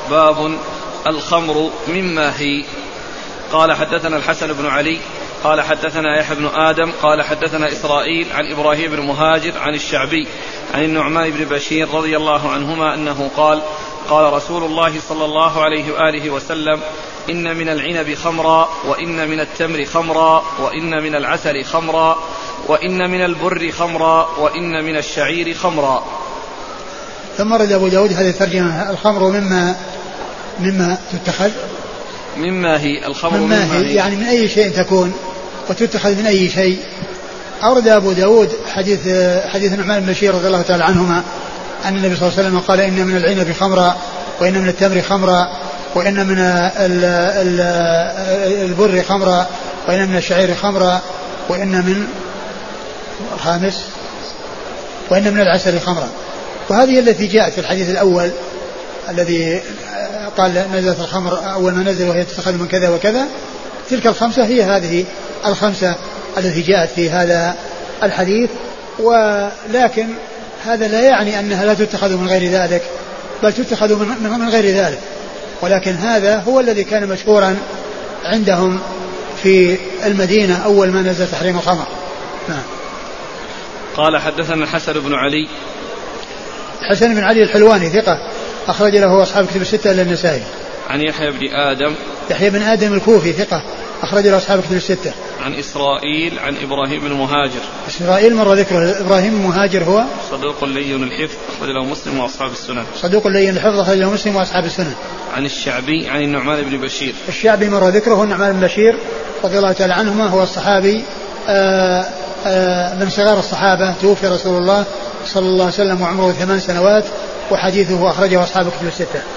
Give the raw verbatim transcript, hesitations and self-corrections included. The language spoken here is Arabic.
باب الخمر مما هي. قال حدثنا الحسن بن علي قال حدثنا يحيى بن آدم قال حدثنا إسرائيل عن إبراهيم بن مهاجر عن الشعبي عن النعمان بن بشير رضي الله عنهما أنه قال قال رسول الله صلى الله عليه وآله وسلم إن من العنب خمرا وإن من التمر خمرا وإن من العسل خمرا وإن من البر خمرا وإن من الشعير خمرا. ثم رد أبو داود هذه الترجمة الخمر مما مما تتخذ مما هي الخمر مما, مما هي, هي يعني من أي شيء تكون وتتخذ من أي شيء. أورد أبو داود حديث حديث النعمان بن بشير رضي الله تعالى عنهما أن النبي صلى الله عليه وسلم قال إن من العنب خمرا وإن من التمر خمرا وإن من البر خمرا وإن من الشعير خمرا وإن من خامس وإن من العسل خمرا. وهذه التي جاءت في الحديث الأول الذي قال نزلت الخمر أول ما نزل وهي تتخذ من كذا وكذا. تلك الخمسة هي هذه الخمسة التي جاءت في هذا الحديث. ولكن هذا لا يعني أنها لا تتخذ من غير ذلك بل تتخذ من, من غير ذلك. ولكن هذا هو الذي كان مشهورا عندهم في المدينة أول ما نزل تحريم الخمر. نعم. قال حدثنا الحسن بن علي حسن بن علي الحلواني ثقة أخرج له أصحاب كتب الستة إلا النسائي. عن يحيى بن آدم يحيى بن آدم الكوفي ثقة أخرج له أصحاب كتب الستة. عن إسرائيل عن إبراهيم بن مهاجر. إسرائيل مر ذكره. إبراهيم المهاجر هو صدوق لين الحفظ أخرج له مسلم وأصحاب السنن. صدوق لين الحفظ أخرج له مسلم وأصحاب السنن. عن الشعبي عن النعمان بن بشير. الشعبي مر ذكره. النعمان بن بشير رضي الله تعالى عنهما هو الصحابي آآ آآ من صغار الصحابة. توفي رسول الله صلى الله عليه وسلم وعمره ثمان سنوات وحديثه أخرجه أصحاب كتب الستة.